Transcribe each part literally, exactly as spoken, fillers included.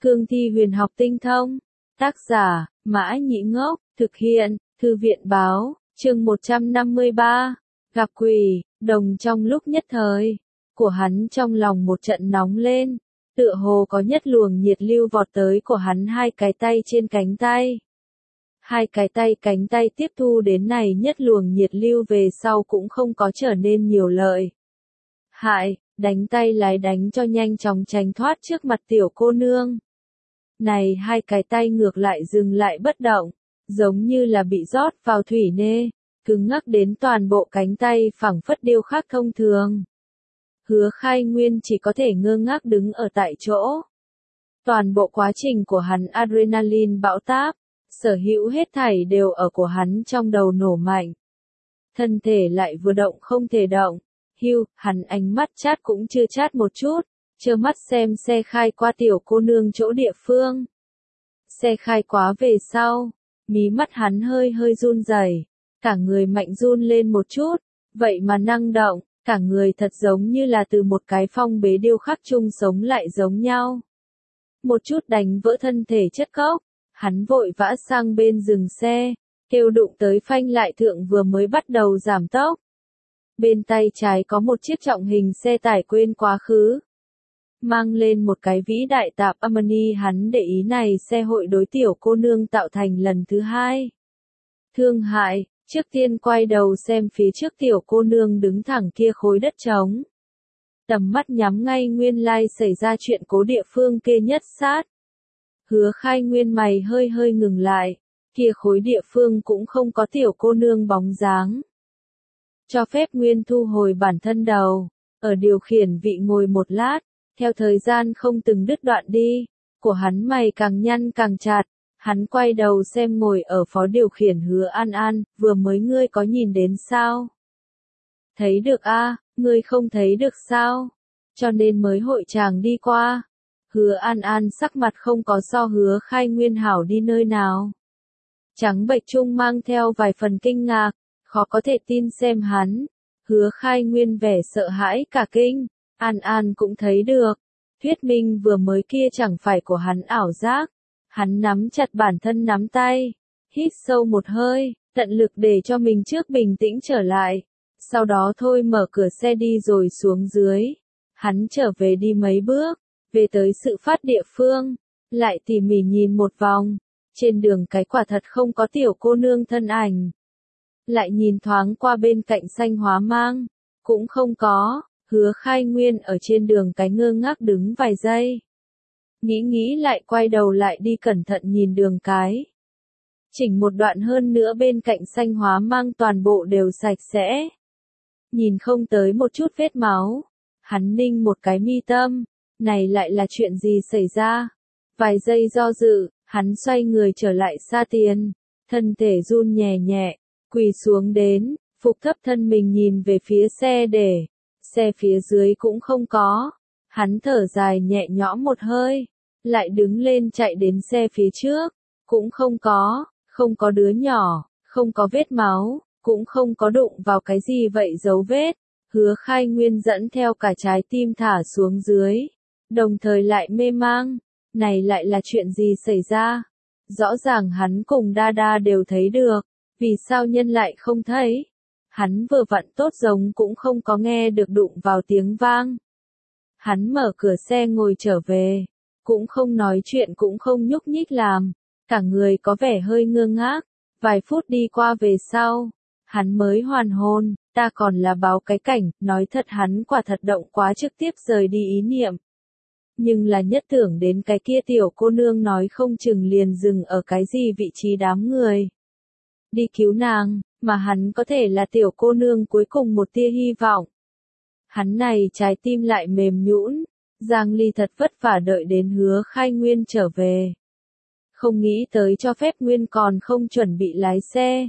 Cương thi huyền học tinh thông. Tác giả, Mã Nhĩ Ngốc, thực hiện, Thư viện Báo, chương một trăm năm mươi ba. Gặp quỷ, đồng trong lúc nhất thời, của hắn trong lòng một trận nóng lên, tựa hồ có nhất luồng nhiệt lưu vọt tới của hắn hai cái tay trên cánh tay. Hai cái tay cánh tay tiếp thu đến này nhất luồng nhiệt lưu về sau cũng không có trở nên nhiều lợi. Hại, đánh tay lái đánh cho nhanh chóng tránh thoát trước mặt tiểu cô nương. Này hai cái tay ngược lại dừng lại bất động, giống như là bị rót vào thủy nê, cứng ngắc đến toàn bộ cánh tay phẳng phất điêu khắc thông thường. Hứa Khai Nguyên chỉ có thể ngơ ngác đứng ở tại chỗ. Toàn bộ quá trình của hắn adrenaline bão táp, sở hữu hết thảy đều ở của hắn trong đầu nổ mạnh. Thân thể lại vừa động không thể động. Hưu, hắn ánh mắt chát cũng chưa chát một chút, trơ mắt xem xe khai qua tiểu cô nương chỗ địa phương. Xe khai quá về sau, mí mắt hắn hơi hơi run rẩy, cả người mạnh run lên một chút, vậy mà năng động, cả người thật giống như là từ một cái phong bế điêu khắc chung sống lại giống nhau. Một chút đánh vỡ thân thể chất cốc, hắn vội vã sang bên dừng xe, kêu đụng tới phanh lại thượng vừa mới bắt đầu giảm tốc. Bên tay trái có một chiếc trọng hình xe tải quên quá khứ. Mang lên một cái vĩ đại tạp Amani, hắn để ý này xe hội đối tiểu cô nương tạo thành lần thứ hai. Thương hại, trước tiên quay đầu xem phía trước tiểu cô nương đứng thẳng kia khối đất trống. Tầm mắt nhắm ngay nguyên lai xảy ra chuyện cố địa phương kia nhất sát. Hứa Khai Nguyên mày hơi hơi ngừng lại, kia khối địa phương cũng không có tiểu cô nương bóng dáng. Cho phép Nguyên thu hồi bản thân đầu, ở điều khiển vị ngồi một lát, theo thời gian không từng đứt đoạn đi, của hắn mày càng nhăn càng chặt, hắn quay đầu xem ngồi ở phó điều khiển Hứa An An, vừa mới ngươi có nhìn đến sao? Thấy được a, à, ngươi không thấy được sao? Cho nên mới hội chàng đi qua. Hứa An An sắc mặt không có so Hứa Khai Nguyên hảo đi nơi nào. Trắng bệch trung mang theo vài phần kinh ngạc, khó có thể tin xem hắn. Hứa Khai Nguyên vẻ sợ hãi cả kinh, An An cũng thấy được. Thuyết minh vừa mới kia chẳng phải của hắn ảo giác. Hắn nắm chặt bản thân nắm tay, hít sâu một hơi, tận lực để cho mình trước bình tĩnh trở lại. Sau đó thôi mở cửa xe đi rồi xuống dưới. Hắn trở về đi mấy bước, về tới sự phát địa phương, lại tỉ mỉ nhìn một vòng. Trên đường cái quả thật không có tiểu cô nương thân ảnh. Lại nhìn thoáng qua bên cạnh xanh hóa mang, cũng không có. Hứa Khai Nguyên ở trên đường cái ngơ ngác đứng vài giây. Nghĩ nghĩ lại quay đầu lại đi cẩn thận nhìn đường cái. Chỉnh một đoạn hơn nữa bên cạnh xanh hóa mang toàn bộ đều sạch sẽ. Nhìn không tới một chút vết máu. Hắn ninh một cái mi tâm. Này lại là chuyện gì xảy ra? Vài giây do dự, hắn xoay người trở lại xa tiền. Thân thể run nhẹ nhẹ, quỳ xuống đến, phục thấp thân mình nhìn về phía xe để. Xe phía dưới cũng không có. Hắn thở dài nhẹ nhõm một hơi. Lại đứng lên chạy đến xe phía trước. Cũng không có, không có đứa nhỏ, không có vết máu, cũng không có đụng vào cái gì vậy dấu vết. Hứa Khai Nguyên dẫn theo cả trái tim thả xuống dưới. Đồng thời lại mê mang. Này lại là chuyện gì xảy ra? Rõ ràng hắn cùng Đa Đa đều thấy được. Vì sao nhân lại không thấy? Hắn vừa vặn tốt giống cũng không có nghe được đụng vào tiếng vang. Hắn mở cửa xe ngồi trở về. Cũng không nói chuyện cũng không nhúc nhích làm. Cả người có vẻ hơi ngơ ngác. Vài phút đi qua về sau. Hắn mới hoàn hồn. Ta còn là báo cái cảnh. Nói thật hắn quả thật động quá trực tiếp rời đi ý niệm. Nhưng là nhất tưởng đến cái kia tiểu cô nương nói không chừng liền dừng ở cái gì vị trí đám người. Đi cứu nàng, mà hắn có thể là tiểu cô nương cuối cùng một tia hy vọng. Hắn này trái tim lại mềm nhũn, Giang Ly thật vất vả đợi đến Hứa Khai Nguyên trở về. Không nghĩ tới cho phép Nguyên còn không chuẩn bị lái xe.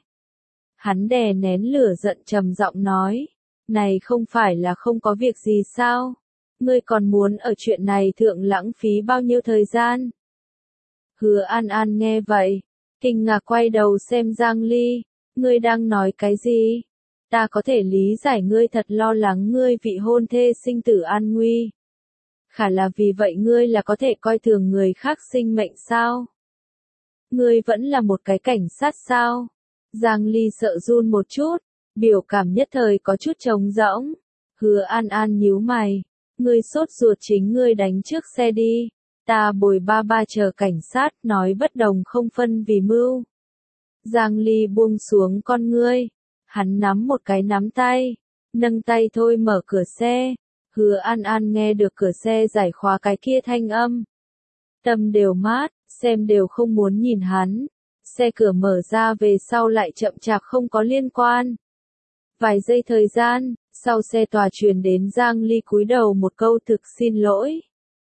Hắn đè nén lửa giận trầm giọng nói, này không phải là không có việc gì sao? Ngươi còn muốn ở chuyện này thượng lãng phí bao nhiêu thời gian? Hứa An An nghe vậy, kinh ngạc quay đầu xem Giang Ly, ngươi đang nói cái gì? Ta có thể lý giải ngươi thật lo lắng ngươi vị hôn thê sinh tử an nguy. Khả là vì vậy ngươi là có thể coi thường người khác sinh mệnh sao? Ngươi vẫn là một cái cảnh sát sao? Giang Ly sợ run một chút, biểu cảm nhất thời có chút trống rỗng. Hứa An An nhíu mày, ngươi sốt ruột chính ngươi đánh trước xe đi, ta bồi ba ba chờ cảnh sát, nói bất đồng không phân vì mưu. Giang Ly buông xuống con ngươi, hắn nắm một cái nắm tay, nâng tay thôi mở cửa xe. Hứa An An nghe được cửa xe giải khóa cái kia thanh âm. Tâm đều mát, xem đều không muốn nhìn hắn. Xe cửa mở ra về sau lại chậm chạp không có liên quan. Vài giây thời gian, sau xe tòa truyền đến Giang Ly cúi đầu một câu thực xin lỗi.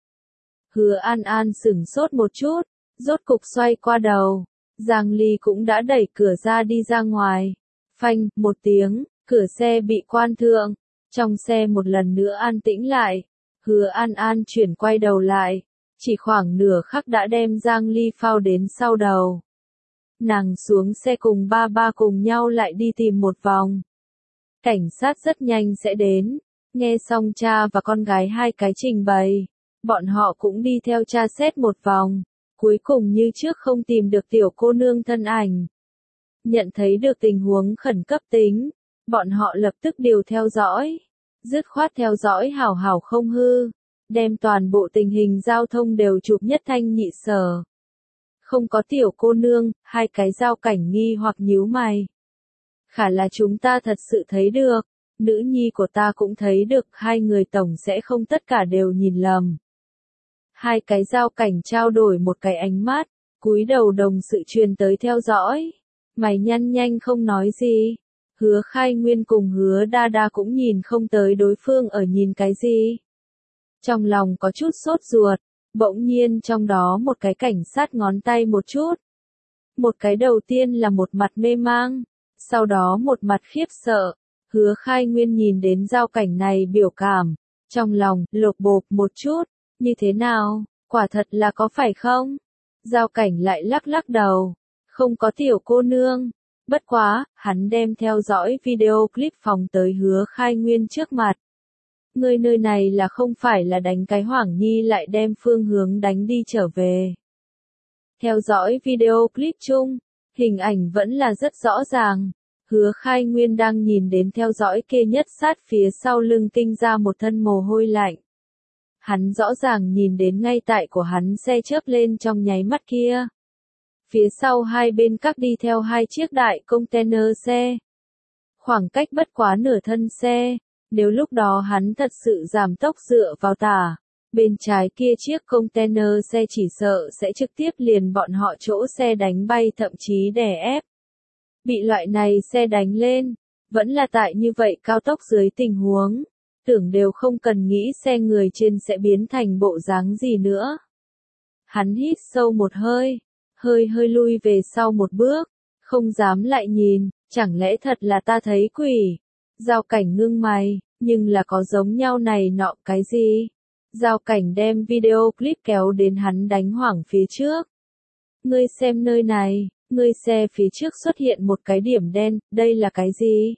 Hứa An An sửng sốt một chút, rốt cục xoay qua đầu. Giang Ly cũng đã đẩy cửa ra đi ra ngoài. Phanh, một tiếng, cửa xe bị quan thượng. Trong xe một lần nữa an tĩnh lại. Hứa An An chuyển quay đầu lại. Chỉ khoảng nửa khắc đã đem Giang Ly phao đến sau đầu. Nàng xuống xe cùng ba ba cùng nhau lại đi tìm một vòng. Cảnh sát rất nhanh sẽ đến. Nghe xong cha và con gái hai cái trình bày. Bọn họ cũng đi theo tra xét một vòng. Cuối cùng như trước không tìm được tiểu cô nương thân ảnh. Nhận thấy được tình huống khẩn cấp tính. Bọn họ lập tức điều theo dõi. Dứt khoát theo dõi hảo hảo không hư. Đem toàn bộ tình hình giao thông đều chụp nhất thanh nhị sở. Không có tiểu cô nương, hai cái giao cảnh nghi hoặc nhíu mày. Khả là chúng ta thật sự thấy được. Nữ nhi của ta cũng thấy được, hai người tổng sẽ không tất cả đều nhìn lầm. Hai cái giao cảnh trao đổi một cái ánh mắt, cúi đầu đồng sự truyền tới theo dõi. Mày nhăn nhanh không nói gì. Hứa Khai Nguyên cùng Hứa Đa Đa cũng nhìn không tới đối phương ở nhìn cái gì. Trong lòng có chút sốt ruột, bỗng nhiên trong đó một cái cảnh sát ngón tay một chút. Một cái đầu tiên là một mặt mê mang, sau đó một mặt khiếp sợ. Hứa Khai Nguyên nhìn đến giao cảnh này biểu cảm, trong lòng lột bột một chút, như thế nào, quả thật là có phải không? Giao cảnh lại lắc lắc đầu, không có tiểu cô nương. Bất quá, hắn đem theo dõi video clip phóng tới Hứa Khai Nguyên trước mặt. Người nơi này là không phải là đánh cái Hoảng Nhi lại đem phương hướng đánh đi trở về. Theo dõi video clip chung, hình ảnh vẫn là rất rõ ràng. Hứa Khai Nguyên đang nhìn đến theo dõi kia nhất sát phía sau lưng kinh ra một thân mồ hôi lạnh. Hắn rõ ràng nhìn đến ngay tại của hắn xe chớp lên trong nháy mắt kia. Phía sau hai bên các đi theo hai chiếc đại container xe. Khoảng cách bất quá nửa thân xe, nếu lúc đó hắn thật sự giảm tốc dựa vào tả, bên trái kia chiếc container xe chỉ sợ sẽ trực tiếp liền bọn họ chỗ xe đánh bay thậm chí đè ép. Bị loại này xe đánh lên, vẫn là tại như vậy cao tốc dưới tình huống, tưởng đều không cần nghĩ xe người trên sẽ biến thành bộ dáng gì nữa. Hắn hít sâu một hơi, hơi hơi lui về sau một bước, không dám lại nhìn, chẳng lẽ thật là ta thấy quỷ. Giao cảnh ngưng mày, nhưng là có giống nhau này nọ cái gì? Giao cảnh đem video clip kéo đến hắn đánh hoảng phía trước. Ngươi xem nơi này, ngươi xe phía trước xuất hiện một cái điểm đen, đây là cái gì?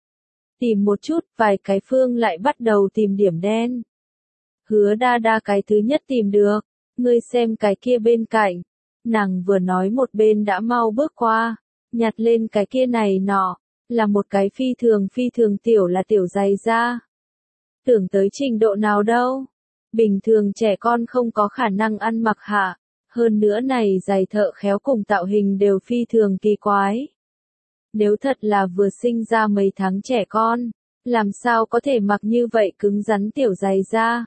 Tìm một chút, vài cái phương lại bắt đầu tìm điểm đen. Hứa Đa Đa cái thứ nhất tìm được, ngươi xem cái kia bên cạnh. Nàng vừa nói một bên đã mau bước qua, nhặt lên cái kia này nọ, là một cái phi thường phi thường tiểu là tiểu giày da. Tưởng tới trình độ nào đâu, bình thường trẻ con không có khả năng ăn mặc hạ, hơn nữa này giày thợ khéo cùng tạo hình đều phi thường kỳ quái. Nếu thật là vừa sinh ra mấy tháng trẻ con, làm sao có thể mặc như vậy cứng rắn tiểu giày da?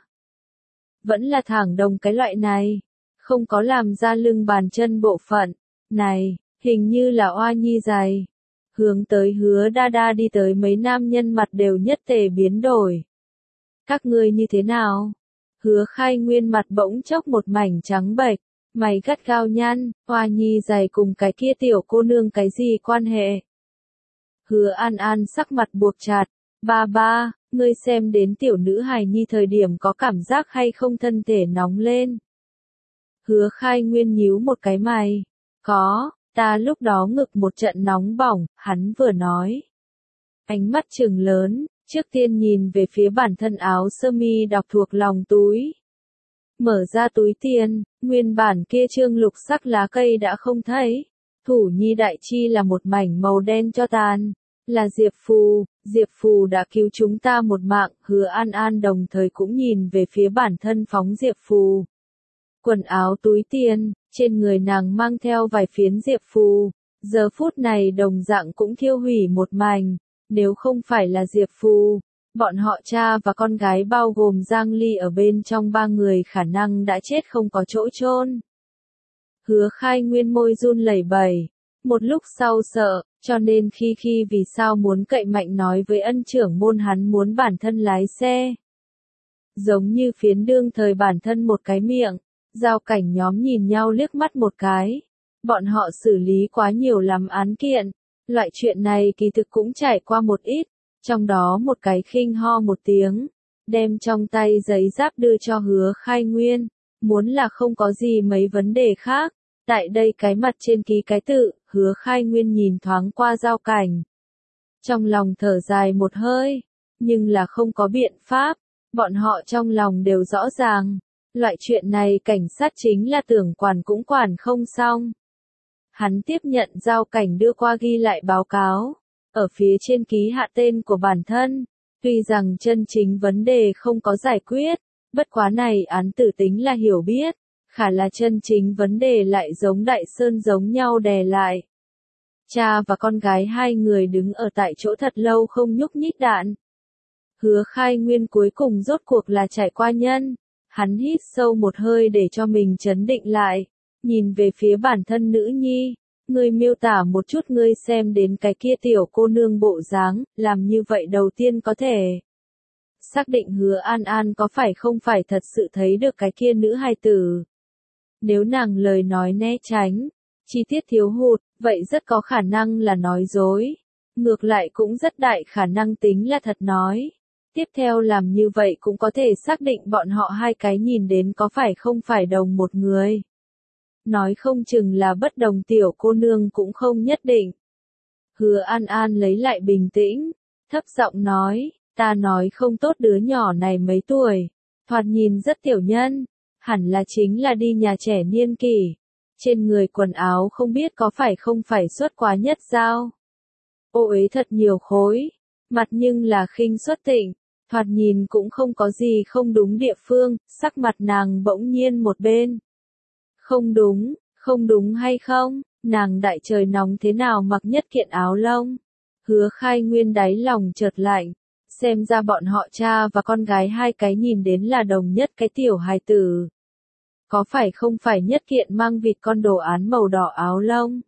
Vẫn là thẳng đồng cái loại này, không có làm ra lưng bàn chân bộ phận, này, hình như là oa nhi giày. Hướng tới Hứa Đa Đa đi tới mấy nam nhân mặt đều nhất tề biến đổi. Các ngươi như thế nào? Hứa Khai Nguyên mặt bỗng chốc một mảnh trắng bệch, mày gắt gao nhăn, oa nhi giày cùng cái kia tiểu cô nương cái gì quan hệ? Hứa An An sắc mặt buộc chặt, ba ba, ngươi xem đến tiểu nữ hài nhi thời điểm có cảm giác hay không thân thể nóng lên? Hứa Khai Nguyên nhíu một cái mày, có, ta lúc đó ngực một trận nóng bỏng, hắn vừa nói. Ánh mắt trừng lớn, trước tiên nhìn về phía bản thân áo sơ mi đọc thuộc lòng túi. Mở ra túi tiền, nguyên bản kia trương lục sắc lá cây đã không thấy. Thủ nhi đại chi là một mảnh màu đen cho tàn. Là Diệp Phù, Diệp Phù đã cứu chúng ta một mạng, Hứa An An đồng thời cũng nhìn về phía bản thân phóng Diệp Phù. Quần áo túi tiền, trên người nàng mang theo vài phiến Diệp Phù, giờ phút này đồng dạng cũng thiêu hủy một mảnh, nếu không phải là Diệp Phù, bọn họ cha và con gái bao gồm Giang Ly ở bên trong ba người khả năng đã chết không có chỗ chôn. Hứa Khai Nguyên môi run lẩy bẩy, một lúc sau sợ, cho nên khi khi vì sao muốn cậy mạnh nói với ân trưởng môn hắn muốn bản thân lái xe. Giống như phiến đương thời bản thân một cái miệng, Giao Cảnh nhóm nhìn nhau liếc mắt một cái. Bọn họ xử lý quá nhiều lắm án kiện, loại chuyện này kỳ thực cũng trải qua một ít, trong đó một cái khinh ho một tiếng, đem trong tay giấy giáp đưa cho Hứa Khai Nguyên, muốn là không có gì mấy vấn đề khác. Tại đây cái mặt trên ký cái tự, Hứa Khai Nguyên nhìn thoáng qua Giao Cảnh. Trong lòng thở dài một hơi, nhưng là không có biện pháp, bọn họ trong lòng đều rõ ràng, loại chuyện này cảnh sát chính là tưởng quản cũng quản không xong. Hắn tiếp nhận Giao Cảnh đưa qua ghi lại báo cáo, ở phía trên ký hạ tên của bản thân, tuy rằng chân chính vấn đề không có giải quyết, bất quá này án tử tính là hiểu biết. Khả là chân chính vấn đề lại giống Đại Sơn giống nhau đè lại. Cha và con gái hai người đứng ở tại chỗ thật lâu không nhúc nhích đạn. Hứa Khai Nguyên cuối cùng rốt cuộc là trải qua nhân. Hắn hít sâu một hơi để cho mình trấn định lại. Nhìn về phía bản thân nữ nhi. Ngươi miêu tả một chút ngươi xem đến cái kia tiểu cô nương bộ dáng, làm như vậy đầu tiên có thể. Xác định Hứa An An có phải không phải thật sự thấy được cái kia nữ hài tử. Nếu nàng lời nói né tránh, chi tiết thiếu hụt, vậy rất có khả năng là nói dối. Ngược lại cũng rất đại khả năng tính là thật nói. Tiếp theo làm như vậy cũng có thể xác định bọn họ hai cái nhìn đến có phải không phải đồng một người. Nói không chừng là bất đồng tiểu cô nương cũng không nhất định. Hứa An An lấy lại bình tĩnh, thấp giọng nói, ta nói không tốt đứa nhỏ này mấy tuổi, thoạt nhìn rất tiểu nhân. Hẳn là chính là đi nhà trẻ niên kỷ. Trên người quần áo không biết có phải không phải xuất quá nhất sao. Ô uế thật nhiều khối. Mặt nhưng là khinh xuất tịnh. Thoạt nhìn cũng không có gì không đúng địa phương. Sắc mặt nàng bỗng nhiên một bên. Không đúng, không đúng hay không? Nàng đại trời nóng thế nào mặc nhất kiện áo lông. Hứa Khai Nguyên đáy lòng chợt lạnh. Xem ra bọn họ cha và con gái hai cái nhìn đến là đồng nhất cái tiểu hài tử. Có phải không phải nhất kiện mang vịt con đồ án màu đỏ áo lông?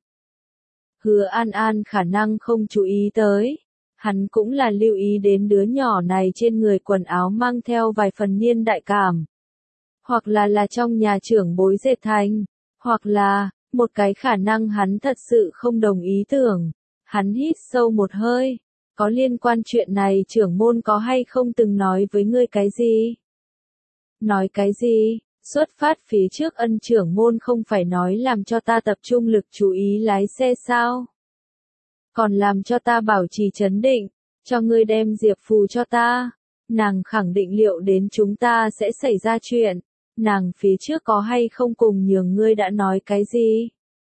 Hứa An An khả năng không chú ý tới. Hắn cũng là lưu ý đến đứa nhỏ này trên người quần áo mang theo vài phần niên đại cảm. Hoặc là là trong nhà trưởng bối dệt thành. Hoặc là, một cái khả năng hắn thật sự không đồng ý tưởng. Hắn hít sâu một hơi. Có liên quan chuyện này trưởng môn có hay không từng nói với ngươi cái gì? Nói cái gì? Xuất phát phía trước ân trưởng môn không phải nói làm cho ta tập trung lực chú ý lái xe sao? Còn làm cho ta bảo trì trấn định, cho ngươi đem Diệp Phù cho ta. Nàng khẳng định liệu đến chúng ta sẽ xảy ra chuyện. Nàng phía trước có hay không cùng nhường ngươi đã nói cái gì?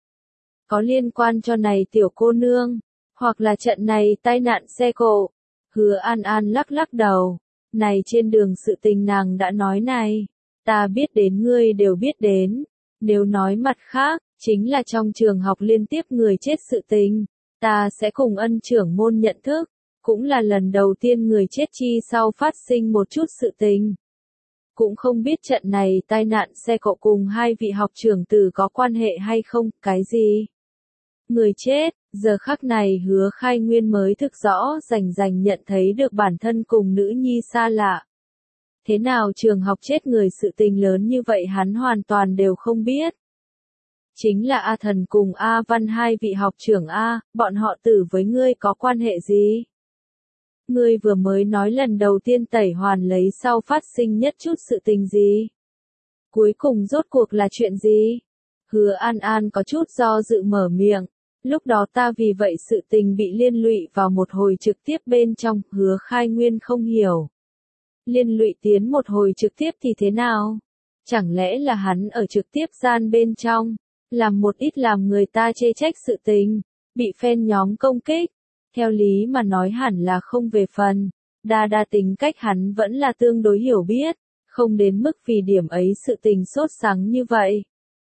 Có liên quan cho này tiểu cô nương. Hoặc là trận này tai nạn xe cộ. Hứa An An lắc lắc đầu. Này trên đường sự tình nàng đã nói này. Ta biết đến ngươi đều biết đến. Nếu nói mặt khác, chính là trong trường học liên tiếp người chết sự tình. Ta sẽ cùng ân trưởng môn nhận thức. Cũng là lần đầu tiên người chết chi sau phát sinh một chút sự tình. Cũng không biết trận này tai nạn xe cộ cùng hai vị học trưởng tử có quan hệ hay không, cái gì? Người chết. Giờ khắc này Hứa Khai Nguyên mới thực rõ rành rành nhận thấy được bản thân cùng nữ nhi xa lạ. Thế nào trường học chết người sự tình lớn như vậy hắn hoàn toàn đều không biết. Chính là A Thần cùng A Văn hai vị học trưởng A, bọn họ tử với ngươi có quan hệ gì? Ngươi vừa mới nói lần đầu tiên tẩy hoàn lấy sau phát sinh nhất chút sự tình gì? Cuối cùng rốt cuộc là chuyện gì? Hứa An An có chút do dự mở miệng. Lúc đó ta vì vậy sự tình bị liên lụy vào một hồi trực tiếp bên trong, Hứa Khai Nguyên không hiểu. Liên lụy tiến một hồi trực tiếp thì thế nào? Chẳng lẽ là hắn ở trực tiếp gian bên trong, làm một ít làm người ta chê trách sự tình, bị fan nhóm công kích. Theo lý mà nói hẳn là không về phần, đa đa tính cách hắn vẫn là tương đối hiểu biết, không đến mức vì điểm ấy sự tình sốt sắng như vậy.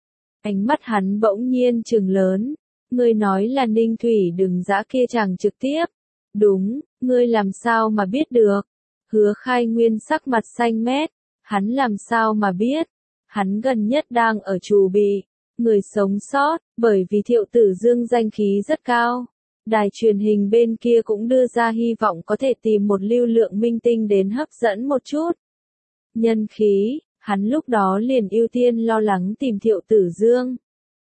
Ánh mắt hắn bỗng nhiên trừng lớn, ngươi nói là Ninh Thủy đừng dã kia chẳng trực tiếp. Đúng, ngươi làm sao mà biết được? Hứa Khai Nguyên sắc mặt xanh mét, hắn làm sao mà biết? Hắn gần nhất đang ở trù bị, người sống sót, bởi vì Thiệu Tử Dương danh khí rất cao. Đài truyền hình bên kia cũng đưa ra hy vọng có thể tìm một lưu lượng minh tinh đến hấp dẫn một chút. Nhân khí, hắn lúc đó liền ưu tiên lo lắng tìm Thiệu Tử Dương.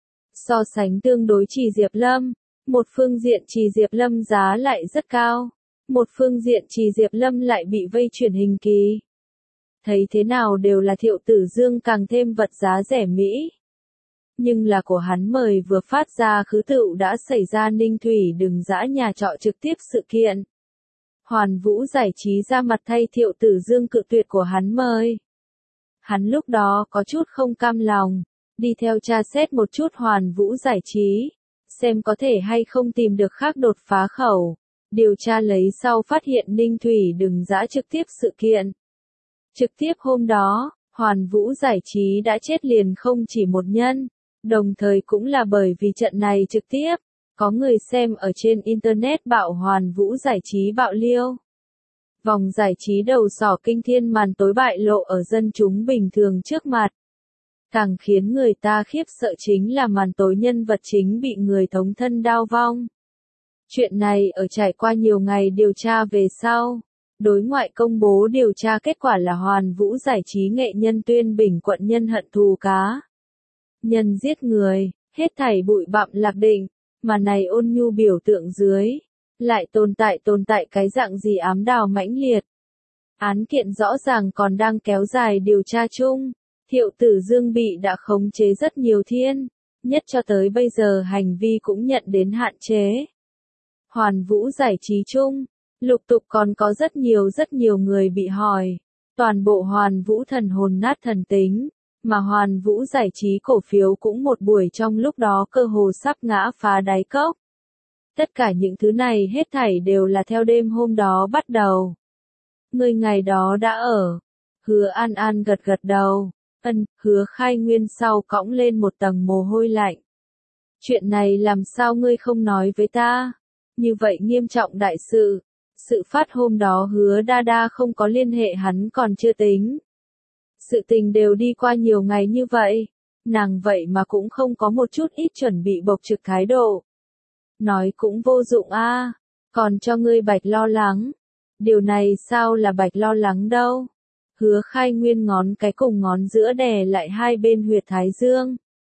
So sánh tương đối Trì Diệp Lâm, một phương diện Trì Diệp Lâm giá lại rất cao, một phương diện Trì Diệp Lâm lại bị vây truyền hình kỳ. Thấy thế nào đều là Thiệu Tử Dương càng thêm vật giá rẻ Mỹ. Nhưng là của hắn mời vừa phát ra khứ tựu đã xảy ra Ninh Thủy đừng dã nhà trọ trực tiếp sự kiện. Hoàn Vũ Giải Trí ra mặt thay Thiệu Tử Dương cự tuyệt của hắn mời. Hắn lúc đó có chút không cam lòng, đi theo tra xét một chút Hoàn Vũ Giải Trí, xem có thể hay không tìm được khác đột phá khẩu. Điều tra lấy sau phát hiện Ninh Thủy đừng dã trực tiếp sự kiện. Trực tiếp hôm đó, Hoàn Vũ Giải Trí đã chết liền không chỉ một nhân, đồng thời cũng là bởi vì trận này trực tiếp, có người xem ở trên Internet bạo Hoàn Vũ Giải Trí bạo liêu. Vòng giải trí đầu sỏ kinh thiên màn tối bại lộ ở dân chúng bình thường trước mặt. Càng khiến người ta khiếp sợ chính là màn tối nhân vật chính bị người thống thân đao vong. Chuyện này ở trải qua nhiều ngày điều tra về sau, đối ngoại công bố điều tra kết quả là Hoàn Vũ Giải Trí nghệ nhân Tuyên Bình quận nhân hận thù cá. Nhân giết người, hết thảy bụi bặm lạc định, mà này ôn nhu biểu tượng dưới, lại tồn tại tồn tại cái dạng gì ám đào mãnh liệt. Án kiện rõ ràng còn đang kéo dài điều tra chung, Thiệu Tử Dương bị đã khống chế rất nhiều thiên, nhất cho tới bây giờ hành vi cũng nhận đến hạn chế. Hoàn Vũ Giải Trí chung, lục tục còn có rất nhiều rất nhiều người bị hỏi, toàn bộ Hoàn Vũ thần hồn nát thần tính, mà Hoàn Vũ Giải Trí cổ phiếu cũng một buổi trong lúc đó cơ hồ sắp ngã phá đáy cốc. Tất cả những thứ này hết thảy đều là theo đêm hôm đó bắt đầu. Người ngày đó đã ở. Hứa An An gật gật đầu. Ân, Hứa Khai Nguyên sau cõng lên một tầng mồ hôi lạnh. Chuyện này làm sao ngươi không nói với ta? Như vậy nghiêm trọng đại sự. Sự phát hôm đó Hứa Đa Đa không có liên hệ hắn còn chưa tính. Sự tình đều đi qua nhiều ngày như vậy. Nàng vậy mà cũng không có một chút ít chuẩn bị bộc trực thái độ. Nói cũng vô dụng a, à, còn cho ngươi Bạch lo lắng. Điều này sao là Bạch lo lắng đâu? Hứa Khai Nguyên ngón cái cùng ngón giữa đè lại hai bên huyệt thái dương.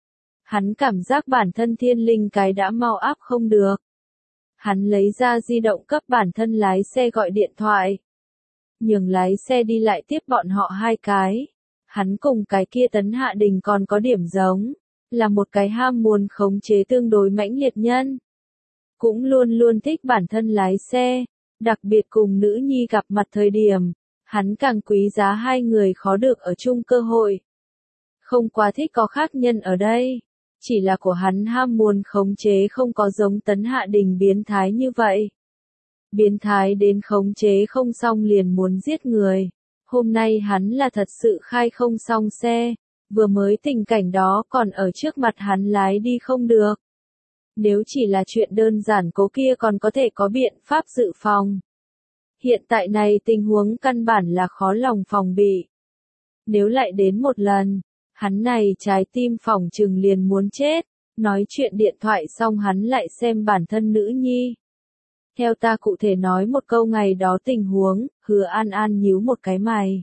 Hắn cảm giác bản thân thiên linh cái đã mau áp không được. Hắn lấy ra di động cấp bản thân lái xe gọi điện thoại. Nhường lái xe đi lại tiếp bọn họ hai cái. Hắn cùng cái kia Tấn Hạ Đình còn có điểm giống, là một cái ham muốn khống chế tương đối mãnh liệt nhân. Cũng luôn luôn thích bản thân lái xe, đặc biệt cùng nữ nhi gặp mặt thời điểm, hắn càng quý giá hai người khó được ở chung cơ hội. Không quá thích có khác nhân ở đây, chỉ là của hắn ham muốn khống chế không có giống Tấn Hạ Đình biến thái như vậy. Biến thái đến khống chế không xong liền muốn giết người. Hôm nay hắn là thật sự khai không xong xe, vừa mới tình cảnh đó còn ở trước mặt hắn lái đi không được. Nếu chỉ là chuyện đơn giản cố kia còn có thể có biện pháp dự phòng. Hiện tại này tình huống căn bản là khó lòng phòng bị. Nếu lại đến một lần, hắn này trái tim phỏng chừng liền muốn chết, nói chuyện điện thoại xong hắn lại xem bản thân nữ nhi. Theo ta cụ thể nói một câu ngày đó tình huống, Hứa An An nhíu một cái mày.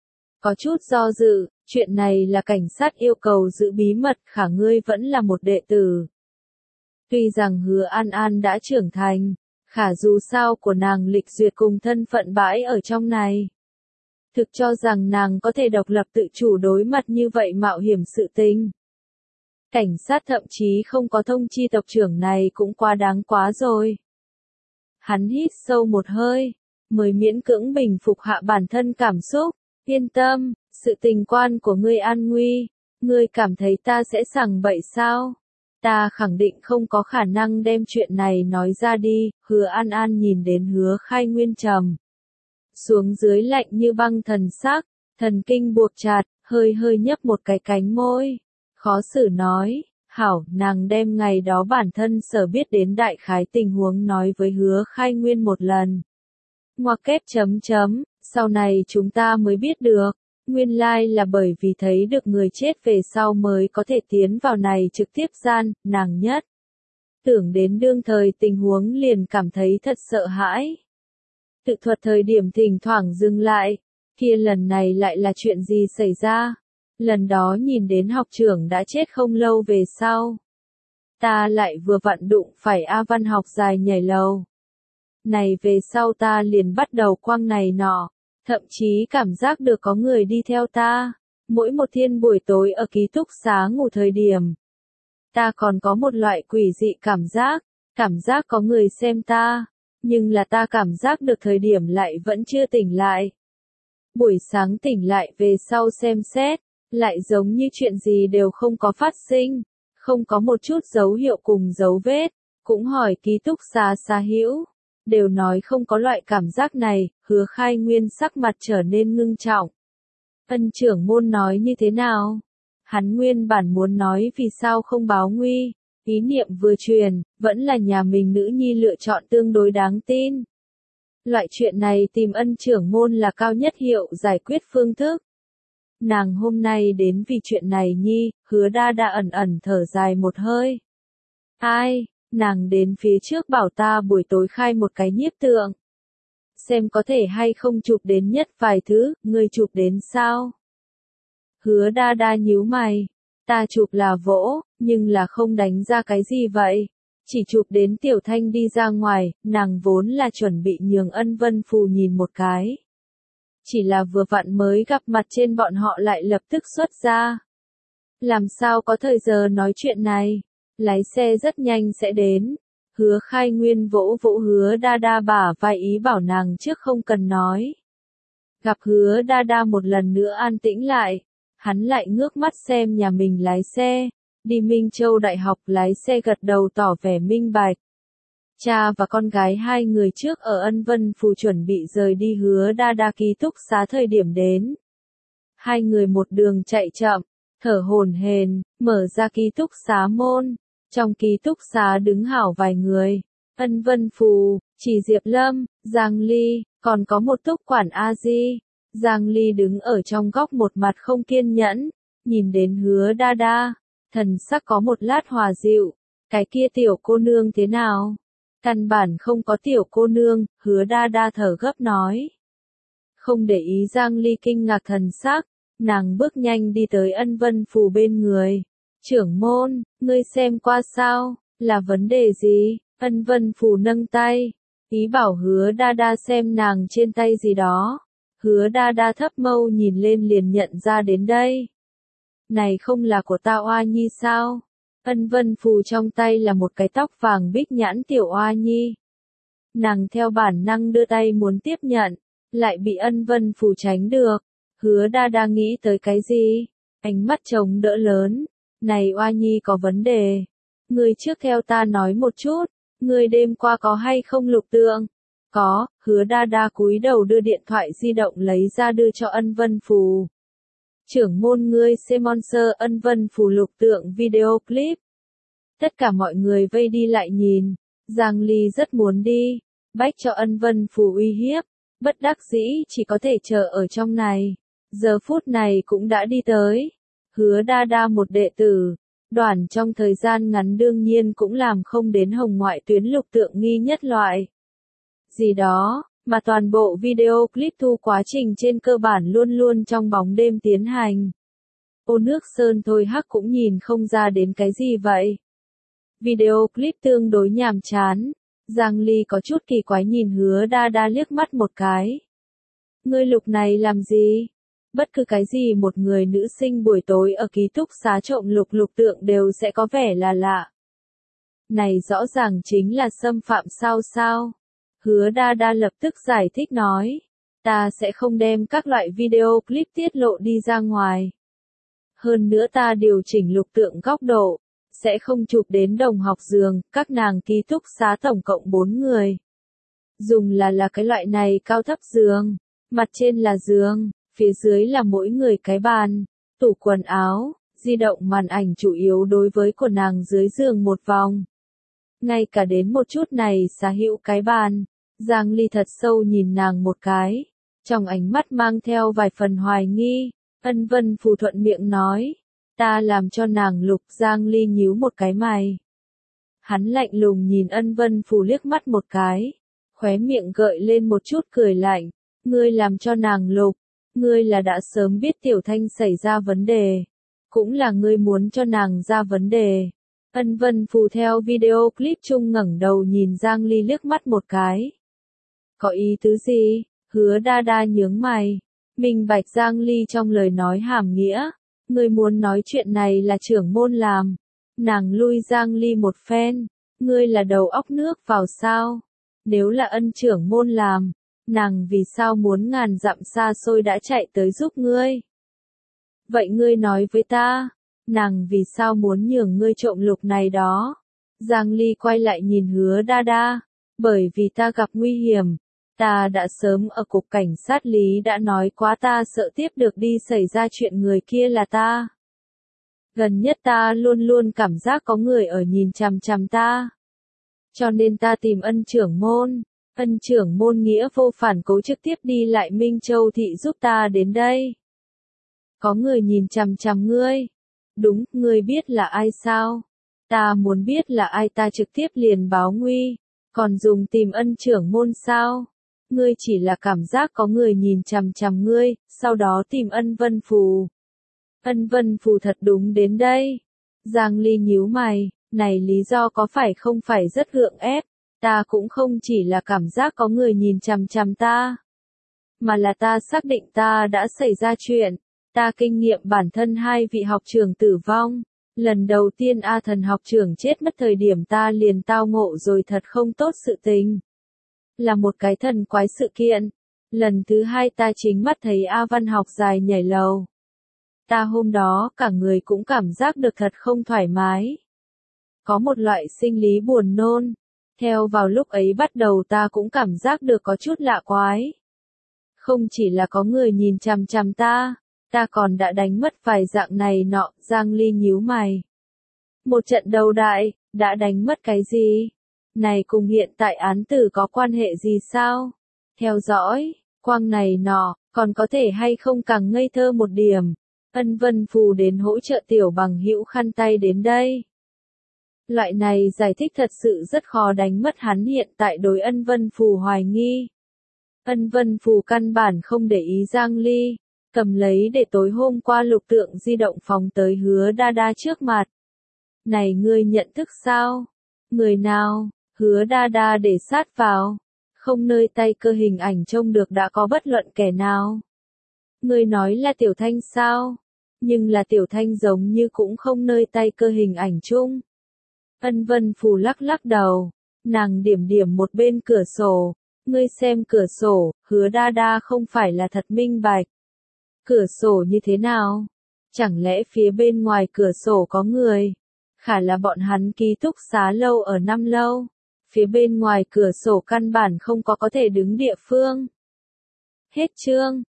Có chút do dự, chuyện này là cảnh sát yêu cầu giữ bí mật, khả ngươi vẫn là một đệ tử. Tuy rằng Hứa An An đã trưởng thành, khả dù sao của nàng lịch duyệt cùng thân phận bãi ở trong này. Thực cho rằng nàng có thể độc lập tự chủ đối mặt như vậy mạo hiểm sự tình. Cảnh sát thậm chí không có thông chi tộc trưởng này cũng quá đáng quá rồi. Hắn hít sâu một hơi, mới miễn cưỡng bình phục hạ bản thân cảm xúc, Yên tâm, sự tình quan của ngươi an nguy. Ngươi cảm thấy ta sẽ sằng bậy sao? Ta khẳng định không có khả năng đem chuyện này nói ra đi. Hứa An An nhìn đến Hứa Khai Nguyên trầm xuống dưới lạnh như băng thần sắc, thần kinh buộc chặt, hơi hơi nhấp một cái cánh môi. Khó xử nói, hảo, nàng đem ngày đó bản thân sở biết đến đại khái tình huống nói với Hứa Khai Nguyên một lần. Ngoặc kép chấm chấm, sau này chúng ta mới biết được, nguyên lai là bởi vì thấy được người chết về sau mới có thể tiến vào này trực tiếp gian, nàng nhất. Tưởng đến đương thời tình huống liền cảm thấy thật sợ hãi. Tự thuật thời điểm thỉnh thoảng dừng lại, kia lần này lại là chuyện gì xảy ra? Lần đó nhìn đến học trưởng đã chết không lâu về sau. Ta lại vừa vặn đụng phải A Văn học dài nhảy lầu. Này về sau ta liền bắt đầu quăng này nọ, thậm chí cảm giác được có người đi theo ta. Mỗi một thiên buổi tối ở ký túc xá ngủ thời điểm, ta còn có một loại quỷ dị cảm giác, cảm giác có người xem ta, nhưng là ta cảm giác được thời điểm lại vẫn chưa tỉnh lại. Buổi sáng tỉnh lại về sau xem xét, lại giống như chuyện gì đều không có phát sinh, không có một chút dấu hiệu cùng dấu vết, cũng hỏi ký túc xá xá hữu, đều nói không có loại cảm giác này. Hứa Khai Nguyên sắc mặt trở nên ngưng trọng. Ân trưởng môn nói như thế nào? Hắn nguyên bản muốn nói vì sao không báo nguy, ý niệm vừa truyền, vẫn là nhà mình nữ nhi lựa chọn tương đối đáng tin. Loại chuyện này tìm ân trưởng môn là cao nhất hiệu giải quyết phương thức. Nàng hôm nay đến vì chuyện này nhi, Hứa Đa Đa ẩn ẩn thở dài một hơi. Ai, nàng đến phía trước bảo ta buổi tối khai một cái nhiếp tượng. Xem có thể hay không chụp đến nhất vài thứ, ngươi chụp đến sao? Hứa Đa Đa nhíu mày, ta chụp là vỗ, nhưng là không đánh ra cái gì vậy. Chỉ chụp đến Tiểu Thanh đi ra ngoài, nàng vốn là chuẩn bị nhường Ân Vân Phù nhìn một cái. Chỉ là vừa vặn mới gặp mặt trên bọn họ lại lập tức xuất ra. Làm sao có thời giờ nói chuyện này, lái xe rất nhanh sẽ đến. Hứa Khai Nguyên vỗ vỗ Hứa Đa Đa bả vai ý bảo nàng trước không cần nói. Gặp Hứa Đa Đa một lần nữa an tĩnh lại, hắn lại ngước mắt xem nhà mình lái xe, đi Minh Châu Đại học lái xe gật đầu tỏ vẻ minh bạch. Cha và con gái hai người trước ở Ân Vân Phù chuẩn bị rời đi Hứa Đa Đa ký túc xá thời điểm đến. Hai người một đường chạy chậm, thở hổn hển, mở ra ký túc xá môn. Trong ký túc xá đứng hảo vài người, Ân Vân Phù, chỉ Diệp Lâm, Giang Ly, còn có một túc quản A Di. Giang Ly đứng ở trong góc một mặt không kiên nhẫn, nhìn đến Hứa Đa Đa, thần sắc có một lát hòa dịu, cái kia tiểu cô nương thế nào? Căn bản không có tiểu cô nương, Hứa Đa Đa thở gấp nói. Không để ý Giang Ly kinh ngạc thần sắc, nàng bước nhanh đi tới Ân Vân Phù bên người. Trưởng môn, ngươi xem qua sao, là vấn đề gì? Ân Vân Phù nâng tay, ý bảo Hứa Đa Đa xem nàng trên tay gì đó. Hứa Đa Đa thấp mâu nhìn lên liền nhận ra đến đây. Này không là của ta Oa Nhi sao? Ân Vân Phù trong tay là một cái tóc vàng bích nhãn tiểu Oa Nhi. Nàng theo bản năng đưa tay muốn tiếp nhận, lại bị Ân Vân Phù tránh được. Hứa Đa Đa nghĩ tới cái gì? Ánh mắt trông đỡ lớn. Này Oa Nhi có vấn đề. Ngươi trước theo ta nói một chút, ngươi đêm qua có hay không lục tượng? Có. Hứa Đa Đa cúi đầu đưa điện thoại di động lấy ra đưa cho Ân Vân Phù. Trưởng môn ngươi xem Monster. Ân Vân Phù lục tượng video clip. Tất cả mọi người vây đi lại nhìn. Giang Ly rất muốn đi, bách cho Ân Vân Phù uy hiếp, bất đắc dĩ chỉ có thể chờ ở trong này. Giờ phút này cũng đã đi tới. Hứa Đa Đa một đệ tử, đoàn trong thời gian ngắn đương nhiên cũng làm không đến hồng ngoại tuyến lục tượng nghi nhất loại. Gì đó, mà toàn bộ video clip thu quá trình trên cơ bản luôn luôn trong bóng đêm tiến hành. Ô nước sơn thôi hắc cũng nhìn không ra đến cái gì vậy. Video clip tương đối nhàm chán, Giang Ly có chút kỳ quái nhìn Hứa Đa Đa liếc mắt một cái. Ngươi lục này làm gì? Bất cứ cái gì một người nữ sinh buổi tối ở ký túc xá trộm lục lục tượng đều sẽ có vẻ là lạ. Này rõ ràng chính là xâm phạm sao sao? Hứa Đa Đa lập tức giải thích nói. Ta sẽ không đem các loại video clip tiết lộ đi ra ngoài. Hơn nữa ta điều chỉnh lục tượng góc độ, sẽ không chụp đến đồng học giường, các nàng ký túc xá tổng cộng bốn người. Dùng là là cái loại này cao thấp giường, mặt trên là giường, phía dưới là mỗi người cái bàn, tủ quần áo, di động màn ảnh chủ yếu đối với của nàng dưới giường một vòng. Ngay cả đến một chút này xá hữu cái bàn, Giang Ly thật sâu nhìn nàng một cái, trong ánh mắt mang theo vài phần hoài nghi, Ân Vân Phù thuận miệng nói, ta làm cho nàng lục. Giang Ly nhíu một cái mày. Hắn lạnh lùng nhìn Ân Vân Phù liếc mắt một cái, khóe miệng gợi lên một chút cười lạnh, ngươi làm cho nàng lục, ngươi là đã sớm biết Tiểu Thanh xảy ra vấn đề, cũng là ngươi muốn cho nàng ra vấn đề. Ân Vân Phù theo video clip chung ngẩng đầu nhìn Giang Ly liếc mắt một cái. Có ý tứ gì? Hứa đa đa nhướng mày. Minh bạch Giang Ly trong lời nói hàm nghĩa. Ngươi muốn nói chuyện này là trưởng môn làm. Nàng lui Giang Ly một phen. Ngươi là đầu óc nước vào sao? Nếu là ân trưởng môn làm, nàng vì sao muốn ngàn dặm xa xôi đã chạy tới giúp ngươi? Vậy ngươi nói với ta, nàng vì sao muốn nhường ngươi trộm lục này đó? Giang Ly quay lại nhìn Hứa đa đa, bởi vì ta gặp nguy hiểm, ta đã sớm ở cục cảnh sát lý đã nói quá, ta sợ tiếp được đi xảy ra chuyện người kia là ta. Gần nhất ta luôn luôn cảm giác có người ở nhìn chằm chằm ta. Cho nên ta tìm ân trưởng môn, ân trưởng môn nghĩa vô phản cố trực tiếp đi lại Minh Châu thị giúp ta đến đây. Có người nhìn chằm chằm ngươi. Đúng, ngươi biết là ai sao? Ta muốn biết là ai, ta trực tiếp liền báo nguy, còn dùng tìm ân trưởng môn sao? Ngươi chỉ là cảm giác có người nhìn chằm chằm ngươi, sau đó tìm Ân Vân Phù. Ân Vân Phù thật đúng đến đây. Giang Ly nhíu mày, này lý do có phải không phải rất gượng ép, ta cũng không chỉ là cảm giác có người nhìn chằm chằm ta, mà là ta xác định ta đã xảy ra chuyện. Ta kinh nghiệm bản thân hai vị học trưởng tử vong. Lần đầu tiên A Thần học trưởng chết mất thời điểm ta liền tao ngộ rồi thật không tốt sự tình. Là một cái thần quái sự kiện. Lần thứ hai ta chính mắt thấy A Văn học dài nhảy lầu. Ta hôm đó cả người cũng cảm giác được thật không thoải mái. Có một loại sinh lý buồn nôn. Theo vào lúc ấy bắt đầu ta cũng cảm giác được có chút lạ quái. Không chỉ là có người nhìn chằm chằm ta. Ta còn đã đánh mất vài dạng này nọ. Giang Ly nhíu mày. Một trận đầu đại, đã đánh mất cái gì? Này cùng hiện tại án tử có quan hệ gì sao? Theo dõi, quang này nọ, còn có thể hay không càng ngây thơ một điểm. Ân Vân Phù đến hỗ trợ tiểu bằng hữu khăn tay đến đây. Loại này giải thích thật sự rất khó đánh mất hắn hiện tại đối Ân Vân Phù hoài nghi. Ân Vân Phù căn bản không để ý Giang Ly. Cầm lấy để tối hôm qua lục tượng di động phóng tới Hứa đa đa trước mặt. Này ngươi nhận thức sao? Người nào? Hứa đa đa để sát vào. Không nơi tay cơ hình ảnh trông được đã có bất luận kẻ nào. Ngươi nói là Tiểu Thanh sao? Nhưng là Tiểu Thanh giống như cũng không nơi tay cơ hình ảnh chung. Ân Vân Phù lắc lắc đầu. Nàng điểm điểm một bên cửa sổ. Ngươi xem cửa sổ, Hứa đa đa không phải là thật minh bạch. Cửa sổ như thế nào? Chẳng lẽ phía bên ngoài cửa sổ có người? Khả là bọn hắn ký túc xá lâu ở năm lâu. Phía bên ngoài cửa sổ căn bản không có có thể đứng địa phương. Hết chương.